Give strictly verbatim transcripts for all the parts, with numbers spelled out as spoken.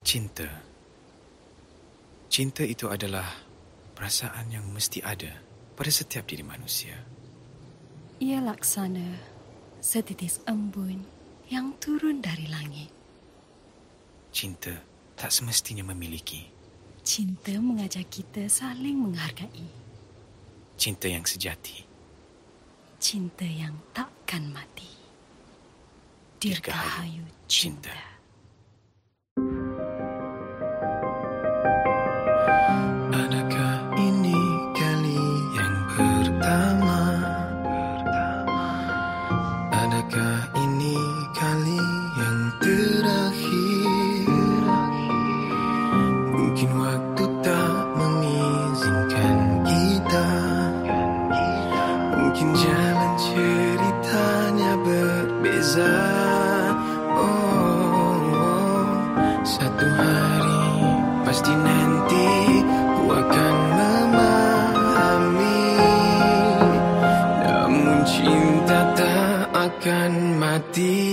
Cinta. Cinta itu adalah perasaan yang mesti ada pada setiap diri manusia. Ia laksana setitis embun yang turun dari langit. Cinta tak semestinya memiliki. Cinta mengajak kita saling menghargai. Cinta yang sejati. Cinta yang takkan mati. Dirgahayu cinta. cinta. Adakah ini kali yang pertama? Adakah ini kali yang terakhir? Mungkin waktu tak mengizinkan kita. Mungkin jalan ceritanya berbeza. Oh, oh, satu hari pasti nanti ku akan memahami. Namun cinta tak akan mati.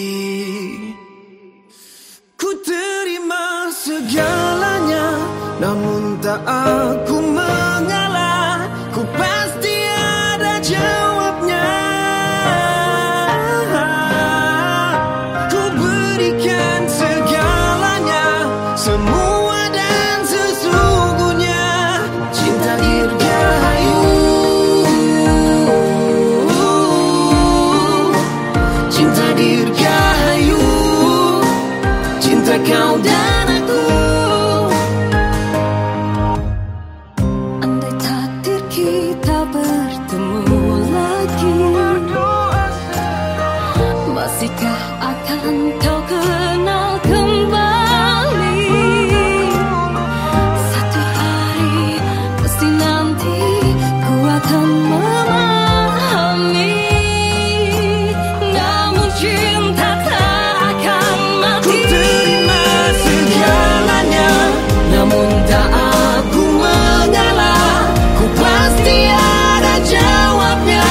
Ku terima segalanya, namun tak aku mengalah. Ku pasti ada jawabnya. Ku berikan segalanya, semua dan sesungguhnya. Cinta dirgahayu, cinta dirgahayu, cinta kau dan aku. Andai takdir kita bertemu lagi, masihkah akan kau kenal kembali? Satu hari pasti nanti ku akan memahami. Namun cinta tak akan mati. Ku terima segalanya, namun tak aku mengalah. Ku pasti ada jawabnya.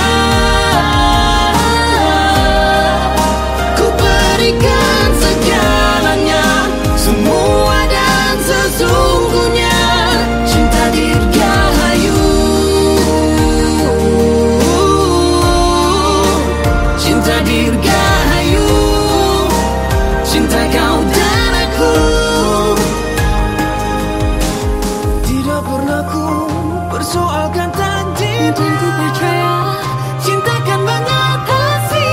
Ku berikan segalanya, semua dan sesungguhnya. Cinta dirgahayu, cinta dirgahayu, cinta kau dan aku. Tidak pernah ku persoalkan takdir, Dan ku percaya cinta kan mengatasi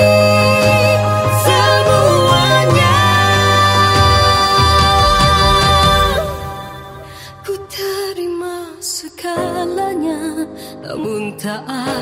semuanya. ku terima segalanya, namun tak